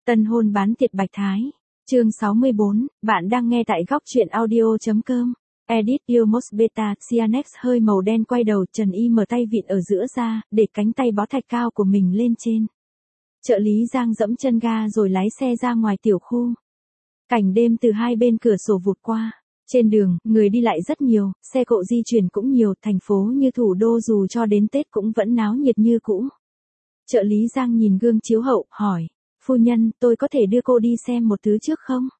Tân hôn bán tiệt Bạch Thái. Chương 64, bạn đang nghe tại góc truyện audio.com. Edit Iomos Beta, Cyanex hơi màu đen quay đầu, Trần Y mở tay vịn ở giữa ra, để cánh tay bó thạch cao của mình lên trên. Trợ lý Giang dẫm chân ga rồi lái xe ra ngoài tiểu khu. Cảnh đêm từ hai bên cửa sổ vụt qua. Trên đường, người đi lại rất nhiều, xe cộ di chuyển cũng nhiều, thành phố như thủ đô dù cho đến Tết cũng vẫn náo nhiệt như cũ. Trợ lý Giang nhìn gương chiếu hậu, hỏi, phu nhân, tôi có thể đưa cô đi xem một thứ trước không?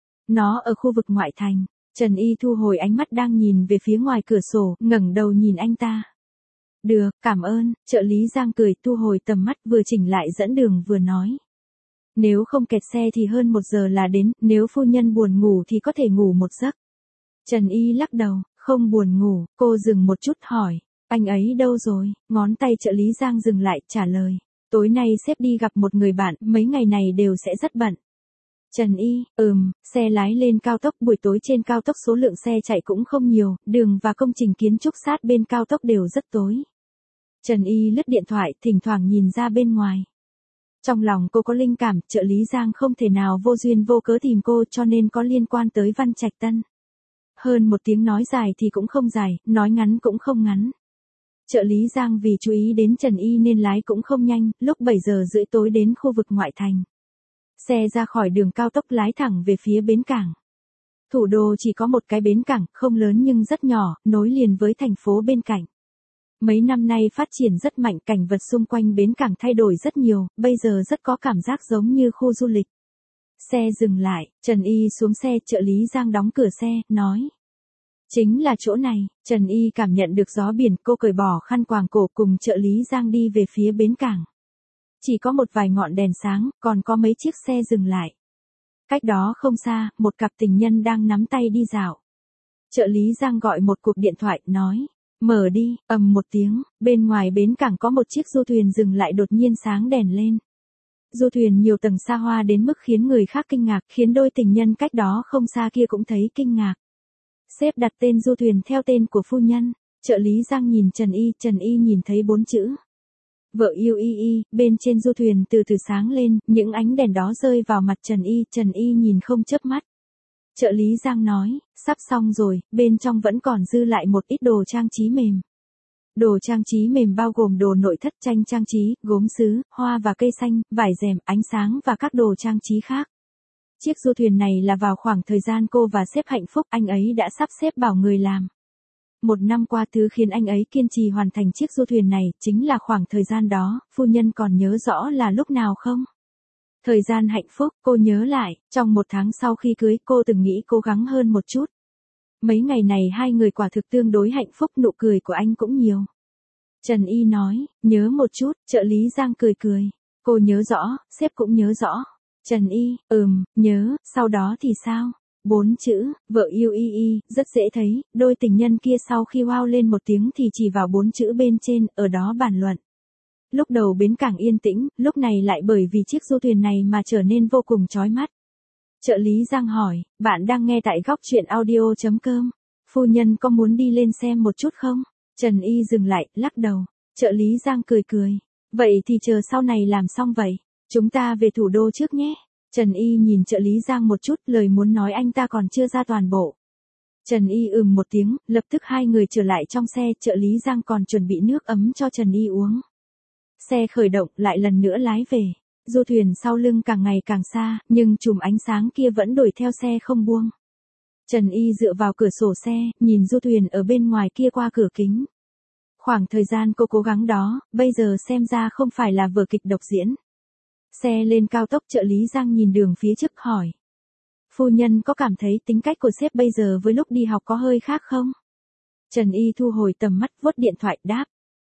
Nó ở khu vực ngoại thành. Trần Y thu hồi ánh mắt đang nhìn về phía ngoài cửa sổ, ngẩng đầu nhìn anh ta. Được, cảm ơn, trợ lý Giang cười thu hồi tầm mắt vừa chỉnh lại dẫn đường vừa nói. Nếu không kẹt xe thì hơn 1 giờ là đến, nếu phu nhân buồn ngủ thì có thể ngủ một giấc. Trần Y lắc đầu, không buồn ngủ, cô dừng một chút hỏi, anh ấy đâu rồi? Ngón tay trợ lý Giang dừng lại, trả lời. Tối nay sếp đi gặp một người bạn, mấy ngày này đều sẽ rất bận. Trần Y, xe lái lên cao tốc, buổi tối trên cao tốc số lượng xe chạy cũng không nhiều, đường và công trình kiến trúc sát bên cao tốc đều rất tối. Trần Y lướt điện thoại, thỉnh thoảng nhìn ra bên ngoài. Trong lòng cô có linh cảm, trợ lý Giang không thể nào vô duyên vô cớ tìm cô cho nên có liên quan tới Văn Trạch Tân. Hơn 1 tiếng nói dài thì cũng không dài, nói ngắn cũng không ngắn. Trợ lý Giang vì chú ý đến Trần Y nên lái cũng không nhanh, lúc 7 giờ rưỡi tối đến khu vực ngoại thành. Xe ra khỏi đường cao tốc lái thẳng về phía bến cảng. Thủ đô chỉ có một cái bến cảng, không lớn nhưng rất nhỏ, nối liền với thành phố bên cạnh. Mấy năm nay phát triển rất mạnh, cảnh vật xung quanh bến cảng thay đổi rất nhiều, bây giờ rất có cảm giác giống như khu du lịch. Xe dừng lại, Trần Y xuống xe, trợ lý Giang đóng cửa xe, nói. Chính là chỗ này, Trần Y cảm nhận được gió biển, cô cởi bỏ khăn quàng cổ cùng trợ lý Giang đi về phía bến cảng. Chỉ có một vài ngọn đèn sáng, còn có mấy chiếc xe dừng lại. Cách đó không xa, một cặp tình nhân đang nắm tay đi dạo. Trợ lý Giang gọi một cuộc điện thoại, nói. Mở đi, ầm một tiếng, bên ngoài bến cảng có một chiếc du thuyền dừng lại đột nhiên sáng đèn lên. Du thuyền nhiều tầng xa hoa đến mức khiến người khác kinh ngạc, khiến đôi tình nhân cách đó không xa kia cũng thấy kinh ngạc. Sếp đặt tên du thuyền theo tên của phu nhân. Trợ lý Giang nhìn Trần Y nhìn thấy 4 chữ. Vợ yêu Y, bên trên du thuyền từ từ sáng lên, những ánh đèn đó rơi vào mặt Trần Y nhìn không chớp mắt. Trợ lý Giang nói, sắp xong rồi, bên trong vẫn còn dư lại một ít đồ trang trí mềm. Đồ trang trí mềm bao gồm đồ nội thất, tranh trang trí, gốm sứ, hoa và cây xanh, vải rèm, ánh sáng và các đồ trang trí khác. Chiếc du thuyền này là vào khoảng thời gian cô và sếp hạnh phúc, anh ấy đã sắp xếp bảo người làm. 1 năm qua thứ khiến anh ấy kiên trì hoàn thành chiếc du thuyền này, chính là khoảng thời gian đó, phu nhân còn nhớ rõ là lúc nào không? Thời gian hạnh phúc, cô nhớ lại, trong 1 tháng sau khi cưới cô từng nghĩ cố gắng hơn một chút. Mấy ngày này hai người quả thực tương đối hạnh phúc, nụ cười của anh cũng nhiều. Trần Y nói, nhớ một chút, trợ lý Giang cười. Cô nhớ rõ, sếp cũng nhớ rõ. Trần Y, nhớ, sau đó thì sao? 4 chữ, vợ yêu Y, rất dễ thấy, đôi tình nhân kia sau khi wow lên 1 tiếng thì chỉ vào 4 chữ bên trên, ở đó bàn luận. Lúc đầu bến cảng yên tĩnh, lúc này lại bởi vì chiếc du thuyền này mà trở nên vô cùng chói mắt. Trợ lý Giang hỏi, bạn đang nghe tại góc truyện audio.com. Phu nhân có muốn đi lên xem một chút không? Trần Y dừng lại, lắc đầu. Trợ lý Giang cười. Vậy thì chờ sau này làm xong vậy. Chúng ta về thủ đô trước nhé. Trần Y nhìn trợ lý Giang một chút, lời muốn nói anh ta còn chưa ra toàn bộ. Trần Y một tiếng, lập tức hai người trở lại trong xe, trợ lý Giang còn chuẩn bị nước ấm cho Trần Y uống. Xe khởi động, lại lần nữa lái về. Du thuyền sau lưng càng ngày càng xa, nhưng chùm ánh sáng kia vẫn đuổi theo xe không buông. Trần Y dựa vào cửa sổ xe, nhìn du thuyền ở bên ngoài kia qua cửa kính. Khoảng thời gian cô cố gắng đó, bây giờ xem ra không phải là vở kịch độc diễn. Xe lên cao tốc, trợ lý Giang nhìn đường phía trước hỏi. Phu nhân có cảm thấy tính cách của sếp bây giờ với lúc đi học có hơi khác không? Trần Y thu hồi tầm mắt, vuốt điện thoại đáp.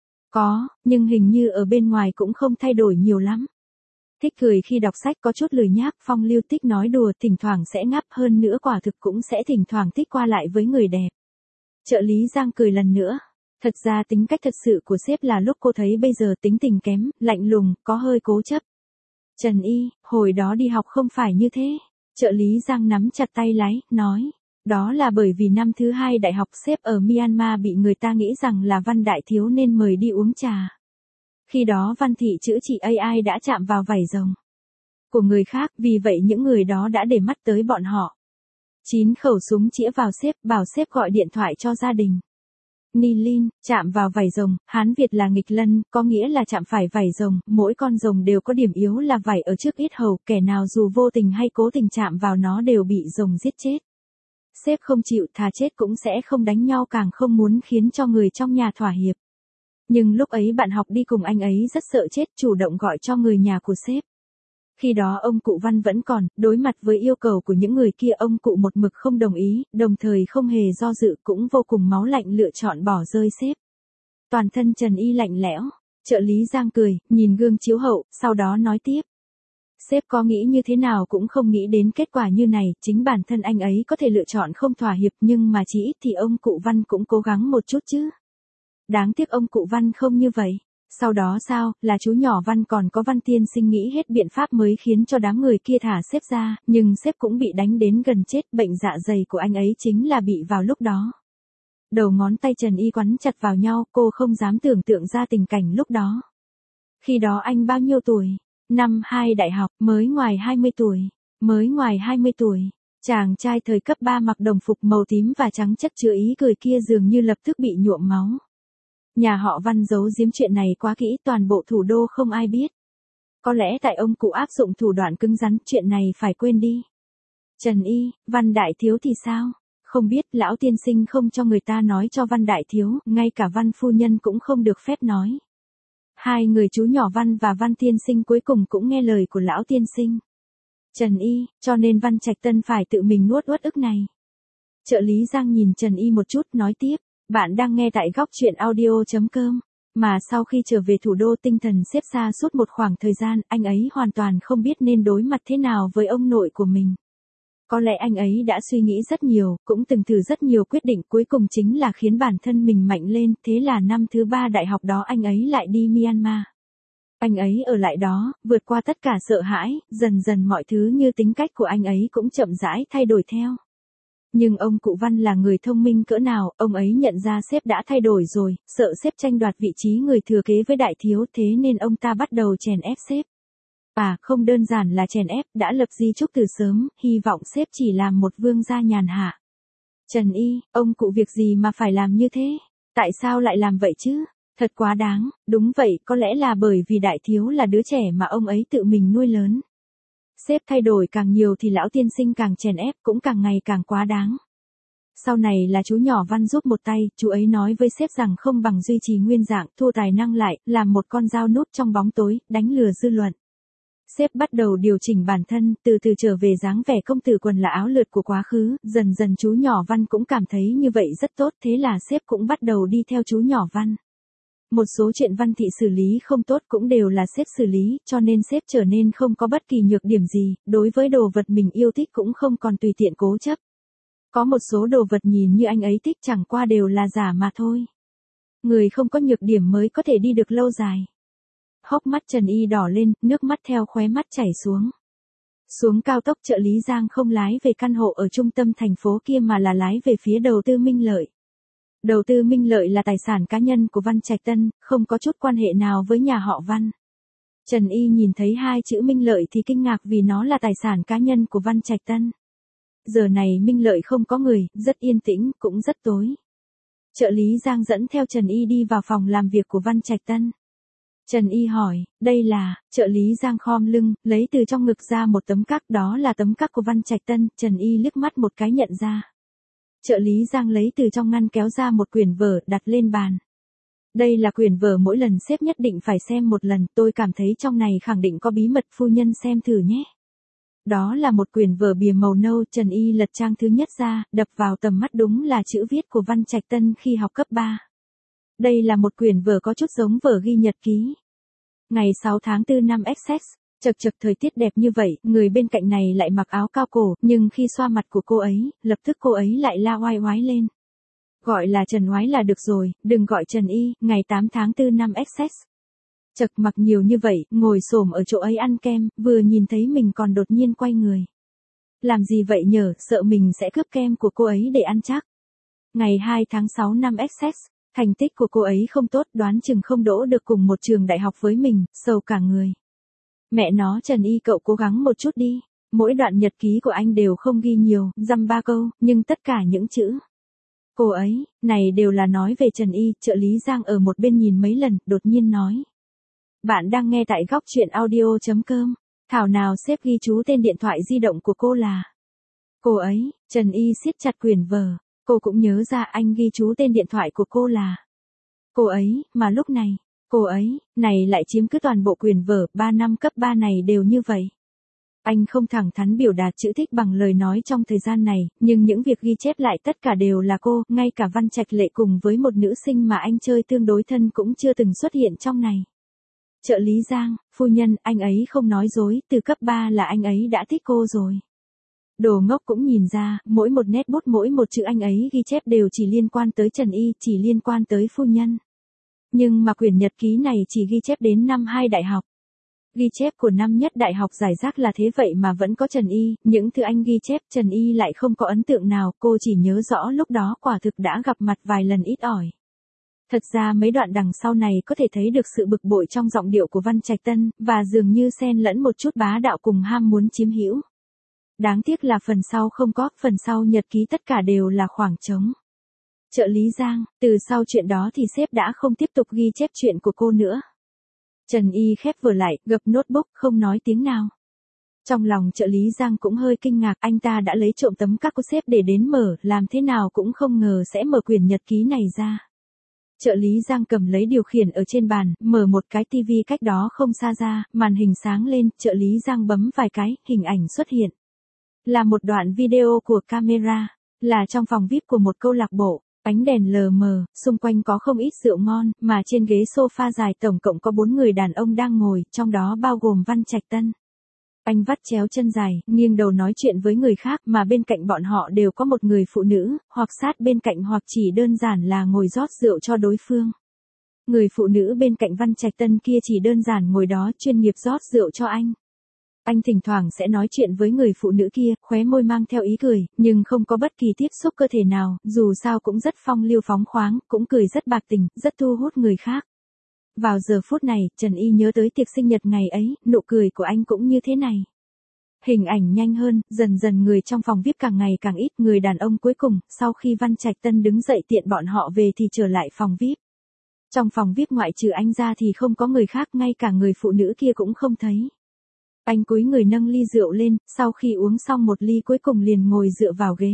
Có, nhưng hình như ở bên ngoài cũng không thay đổi nhiều lắm. Thích cười khi đọc sách, có chút lười nhác, phong lưu, thích nói đùa, thỉnh thoảng sẽ ngáp, hơn nữa quả thực cũng sẽ thỉnh thoảng thích qua lại với người đẹp. Trợ lý Giang cười lần nữa. Thật ra tính cách thật sự của sếp là lúc cô thấy bây giờ tính tình kém, lạnh lùng, có hơi cố chấp. Trần Y, hồi đó đi học không phải như thế. Trợ lý Giang nắm chặt tay lái, nói. Đó là bởi vì năm thứ 2 đại học sếp ở Myanmar bị người ta nghĩ rằng là Văn đại thiếu nên mời đi uống trà. Khi đó Văn thị chữa trị AI đã chạm vào vảy rồng. của người khác, vì vậy những người đó đã để mắt tới bọn họ. 9 khẩu súng chĩa vào sếp, bảo sếp gọi điện thoại cho gia đình. Nilin, chạm vào vảy rồng, Hán Việt là nghịch lân, có nghĩa là chạm phải vảy rồng, mỗi con rồng đều có điểm yếu là vảy ở trước yết hầu, kẻ nào dù vô tình hay cố tình chạm vào nó đều bị rồng giết chết. Sếp không chịu, thà chết cũng sẽ không đánh nhau, càng không muốn khiến cho người trong nhà thỏa hiệp. Nhưng lúc ấy bạn học đi cùng anh ấy rất sợ chết, chủ động gọi cho người nhà của sếp. Khi đó ông cụ Văn vẫn còn, đối mặt với yêu cầu của những người kia ông cụ một mực không đồng ý, đồng thời không hề do dự cũng vô cùng máu lạnh lựa chọn bỏ rơi sếp. Toàn thân Trần Y lạnh lẽo, trợ lý Giang cười, nhìn gương chiếu hậu, sau đó nói tiếp. Sếp có nghĩ như thế nào cũng không nghĩ đến kết quả như này, chính bản thân anh ấy có thể lựa chọn không thỏa hiệp nhưng mà chỉ ít thì ông cụ Văn cũng cố gắng một chút chứ. Đáng tiếc ông cụ Văn không như vậy. Sau đó sao, là chú nhỏ Văn còn có Văn tiên sinh nghĩ hết biện pháp mới khiến cho đám người kia thả sếp ra, nhưng sếp cũng bị đánh đến gần chết, bệnh dạ dày của anh ấy chính là bị vào lúc đó. Đầu ngón tay Trần Y quắn chặt vào nhau, cô không dám tưởng tượng ra tình cảnh lúc đó. Khi đó anh bao nhiêu tuổi? Năm 2 đại học, mới ngoài 20 tuổi. Mới ngoài 20 tuổi. Chàng trai thời cấp 3 mặc đồng phục màu tím và trắng chất chứa ý cười kia dường như lập tức bị nhuộm máu. Nhà họ Văn giấu giếm chuyện này quá kỹ, toàn bộ thủ đô không ai biết. Có lẽ tại ông cụ áp dụng thủ đoạn cứng rắn, chuyện này phải quên đi. Trần Y, Văn đại thiếu thì sao? Không biết, lão tiên sinh không cho người ta nói cho Văn đại thiếu, ngay cả Văn phu nhân cũng không được phép nói. Hai người chú nhỏ Văn và Văn tiên sinh cuối cùng cũng nghe lời của lão tiên sinh. Trần Y, cho nên Văn Trạch Tân phải tự mình nuốt uất ức này. Trợ lý Giang nhìn Trần Y một chút, nói tiếp. Bạn đang nghe tại góc truyện audio.com. Mà sau khi trở về thủ đô tinh thần xếp xa suốt một khoảng thời gian, anh ấy hoàn toàn không biết nên đối mặt thế nào với ông nội của mình. Có lẽ anh ấy đã suy nghĩ rất nhiều, cũng từng thử rất nhiều quyết định, cuối cùng chính là khiến bản thân mình mạnh lên, thế là năm thứ 3 đại học đó anh ấy lại đi Myanmar. Anh ấy ở lại đó, vượt qua tất cả sợ hãi, dần dần mọi thứ như tính cách của anh ấy cũng chậm rãi thay đổi theo. Nhưng ông cụ Văn là người thông minh cỡ nào, ông ấy nhận ra sếp đã thay đổi rồi, sợ sếp tranh đoạt vị trí người thừa kế với đại thiếu, thế nên ông ta bắt đầu chèn ép sếp. À, không đơn giản là chèn ép, đã lập di chúc từ sớm, hy vọng sếp chỉ làm một vương gia nhàn hạ. Trần Y, ông cụ việc gì mà phải làm như thế? Tại sao lại làm vậy chứ? Thật quá đáng, đúng vậy, có lẽ là bởi vì đại thiếu là đứa trẻ mà ông ấy tự mình nuôi lớn. Sếp thay đổi càng nhiều thì lão tiên sinh càng chèn ép, cũng càng ngày càng quá đáng. Sau này là chú nhỏ Văn giúp một tay, chú ấy nói với sếp rằng không bằng duy trì nguyên dạng, thua tài năng lại, làm một con dao nút trong bóng tối, đánh lừa dư luận. Sếp bắt đầu điều chỉnh bản thân, từ từ trở về dáng vẻ công tử quần là áo lượt của quá khứ, dần dần chú nhỏ Văn cũng cảm thấy như vậy rất tốt, thế là sếp cũng bắt đầu đi theo chú nhỏ Văn. Một số chuyện Văn thị xử lý không tốt cũng đều là sếp xử lý, cho nên sếp trở nên không có bất kỳ nhược điểm gì, đối với đồ vật mình yêu thích cũng không còn tùy tiện cố chấp. Có một số đồ vật nhìn như anh ấy thích chẳng qua đều là giả mà thôi. Người không có nhược điểm mới có thể đi được lâu dài. Hốc mắt Trần Y đỏ lên, nước mắt theo khóe mắt chảy xuống. Xuống cao tốc trợ lý Giang không lái về căn hộ ở trung tâm thành phố kia mà là lái về phía đầu tư Minh Lợi. Đầu tư Minh Lợi là tài sản cá nhân của Văn Trạch Tân, không có chút quan hệ nào với nhà họ Văn. Trần Y nhìn thấy hai chữ Minh Lợi thì kinh ngạc vì nó là tài sản cá nhân của Văn Trạch Tân. Giờ này Minh Lợi không có người, rất yên tĩnh, cũng rất tối. Trợ lý Giang dẫn theo Trần Y đi vào phòng làm việc của Văn Trạch Tân. Trần Y hỏi, đây là, trợ lý Giang khom lưng, lấy từ trong ngực ra một tấm cắc, đó là tấm cắc của Văn Trạch Tân, Trần Y liếc mắt một cái nhận ra. Trợ lý Giang lấy từ trong ngăn kéo ra một quyển vở đặt lên bàn. Đây là quyển vở mỗi lần sếp nhất định phải xem một lần, tôi cảm thấy trong này khẳng định có bí mật, phu nhân xem thử nhé. Đó là một quyển vở bìa màu nâu, Trần Y lật trang thứ nhất ra, đập vào tầm mắt đúng là chữ viết của Văn Trạch Tân khi học cấp 3. Đây là một quyển vở có chút giống vở ghi nhật ký. Ngày 6 tháng 4 năm XX, chật chật thời tiết đẹp như vậy, người bên cạnh này lại mặc áo cao cổ, nhưng khi xoa mặt của cô ấy, lập tức cô ấy lại la oai oái lên. Gọi là Trần Oái là được rồi, đừng gọi Trần Y, ngày 8 tháng 4 năm XX. Chật mặc nhiều như vậy, ngồi xổm ở chỗ ấy ăn kem, vừa nhìn thấy mình còn đột nhiên quay người. Làm gì vậy nhở, sợ mình sẽ cướp kem của cô ấy để ăn chắc. Ngày 2 tháng 6 năm XX, thành tích của cô ấy không tốt, đoán chừng không đỗ được cùng một trường đại học với mình, sầu cả người. Mẹ nó Trần Y cậu cố gắng một chút đi. Mỗi đoạn nhật ký của anh đều không ghi nhiều, dăm ba câu, nhưng tất cả những chữ. Cô ấy, này đều là nói về Trần Y, trợ lý Giang ở một bên nhìn mấy lần, đột nhiên nói. Bạn đang nghe tại góc truyện audio.com. Thảo nào sếp ghi chú tên điện thoại di động của cô là. Cô ấy, Trần Y siết chặt quyển vở. Cô cũng nhớ ra anh ghi chú tên điện thoại của cô là. Cô ấy, mà lúc này, cô ấy, này lại chiếm cứ toàn bộ quyển vở, 3 năm cấp 3 này đều như vậy. Anh không thẳng thắn biểu đạt chữ thích bằng lời nói trong thời gian này, nhưng những việc ghi chép lại tất cả đều là cô, ngay cả Văn Trạch Lệ cùng với một nữ sinh mà anh chơi tương đối thân cũng chưa từng xuất hiện trong này. Trợ lý Giang, phu nhân, anh ấy không nói dối, từ cấp 3 là anh ấy đã thích cô rồi. Đồ ngốc cũng nhìn ra, mỗi một nét bút mỗi một chữ anh ấy ghi chép đều chỉ liên quan tới Trần Y, chỉ liên quan tới phu nhân. Nhưng mà quyển nhật ký này chỉ ghi chép đến năm 2 đại học. Ghi chép của năm nhất đại học giải rác là thế vậy mà vẫn có Trần Y, những thứ anh ghi chép Trần Y lại không có ấn tượng nào, cô chỉ nhớ rõ lúc đó quả thực đã gặp mặt vài lần ít ỏi. Thật ra mấy đoạn đằng sau này có thể thấy được sự bực bội trong giọng điệu của Văn Trạch Tân, và dường như xen lẫn một chút bá đạo cùng ham muốn chiếm hữu. Đáng tiếc là phần sau không có, phần sau nhật ký tất cả đều là khoảng trống. Trợ lý Giang, từ sau chuyện đó thì sếp đã không tiếp tục ghi chép chuyện của cô nữa. Trần Y khép vở lại, gập notebook, không nói tiếng nào. Trong lòng trợ lý Giang cũng hơi kinh ngạc, anh ta đã lấy trộm tấm các của sếp để đến mở, làm thế nào cũng không ngờ sẽ mở quyển nhật ký này ra. Trợ lý Giang cầm lấy điều khiển ở trên bàn, mở một cái tivi cách đó không xa ra, màn hình sáng lên, trợ lý Giang bấm vài cái, hình ảnh xuất hiện. Là một đoạn video của camera, là trong phòng VIP của một câu lạc bộ. Ánh đèn lờ mờ, xung quanh có không ít rượu ngon, mà trên ghế sofa dài tổng cộng có 4 người đàn ông đang ngồi, trong đó bao gồm Văn Trạch Tân. Anh vắt chéo chân dài, nghiêng đầu nói chuyện với người khác, mà bên cạnh bọn họ đều có một người phụ nữ, hoặc sát bên cạnh hoặc chỉ đơn giản là ngồi rót rượu cho đối phương. Người phụ nữ bên cạnh Văn Trạch Tân kia chỉ đơn giản ngồi đó chuyên nghiệp rót rượu cho anh. Anh thỉnh thoảng sẽ nói chuyện với người phụ nữ kia, khóe môi mang theo ý cười, nhưng không có bất kỳ tiếp xúc cơ thể nào, dù sao cũng rất phong lưu phóng khoáng, cũng cười rất bạc tình, rất thu hút người khác. Vào giờ phút này, Trần Y nhớ tới tiệc sinh nhật ngày ấy, nụ cười của anh cũng như thế này. Hình ảnh nhanh hơn, dần dần người trong phòng VIP càng ngày càng ít, người đàn ông cuối cùng, sau khi Văn Trạch Tân đứng dậy tiện bọn họ về thì trở lại phòng VIP. Trong phòng VIP ngoại trừ anh ra thì không có người khác, ngay cả người phụ nữ kia cũng không thấy. Anh cúi người nâng ly rượu lên, sau khi uống xong một ly cuối cùng liền ngồi dựa vào ghế.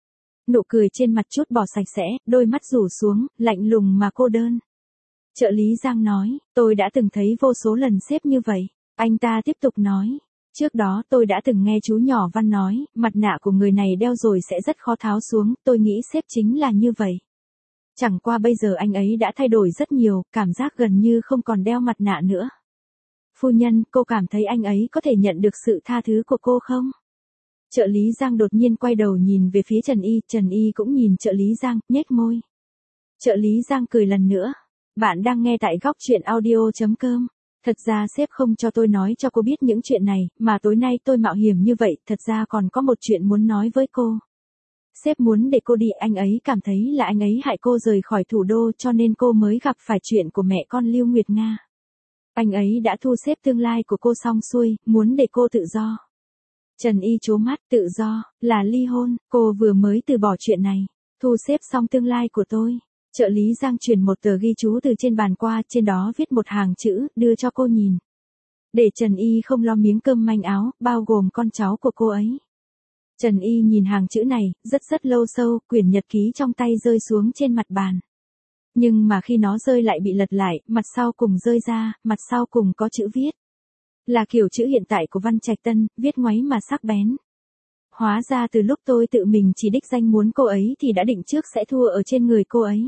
Nụ cười trên mặt chút bỏ sạch sẽ, đôi mắt rủ xuống, lạnh lùng mà cô đơn. Trợ lý Giang nói, tôi đã từng thấy vô số lần sếp như vậy. Anh ta tiếp tục nói, trước đó tôi đã từng nghe chú nhỏ Văn nói, mặt nạ của người này đeo rồi sẽ rất khó tháo xuống, tôi nghĩ sếp chính là như vậy. Chẳng qua bây giờ anh ấy đã thay đổi rất nhiều, cảm giác gần như không còn đeo mặt nạ nữa. Phu nhân, cô cảm thấy anh ấy có thể nhận được sự tha thứ của cô không? Trợ lý Giang đột nhiên quay đầu nhìn về phía Trần Y cũng nhìn trợ lý Giang, nhếch môi. Trợ lý Giang cười lần nữa. Bạn đang nghe tại góc truyện audio.com. Thật ra sếp không cho tôi nói cho cô biết những chuyện này, mà tối nay tôi mạo hiểm như vậy, thật ra còn có một chuyện muốn nói với cô. Sếp muốn để cô đi, anh ấy cảm thấy là anh ấy hại cô rời khỏi thủ đô cho nên cô mới gặp phải chuyện của mẹ con Lưu Nguyệt Nga. Anh ấy đã thu xếp tương lai của cô xong xuôi, muốn để cô tự do. Trần Y trố mắt, tự do, là ly hôn, cô vừa mới từ bỏ chuyện này, thu xếp xong tương lai của tôi. Trợ lý Giang chuyển một tờ ghi chú từ trên bàn qua, trên đó viết một hàng chữ, đưa cho cô nhìn. Để Trần Y không lo miếng cơm manh áo, bao gồm con cháu của cô ấy. Trần Y nhìn hàng chữ này, rất lâu sâu, quyển nhật ký trong tay rơi xuống trên mặt bàn. Nhưng mà khi nó rơi lại bị lật lại, mặt sau cùng rơi ra, mặt sau cùng có chữ viết. Là kiểu chữ hiện tại của Văn Trạch Tân, viết ngoáy mà sắc bén. Hóa ra từ lúc tôi tự mình chỉ đích danh muốn cô ấy thì đã định trước sẽ thua ở trên người cô ấy.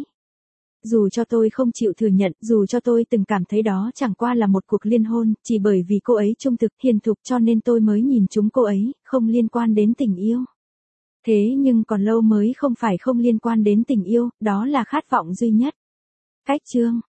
Dù cho tôi không chịu thừa nhận, dù cho tôi từng cảm thấy đó chẳng qua là một cuộc liên hôn, chỉ bởi vì cô ấy trung thực, hiền thục cho nên tôi mới nhìn trúng cô ấy, không liên quan đến tình yêu. Thế nhưng còn lâu mới không phải không liên quan đến tình yêu, đó là khát vọng duy nhất. Cách chương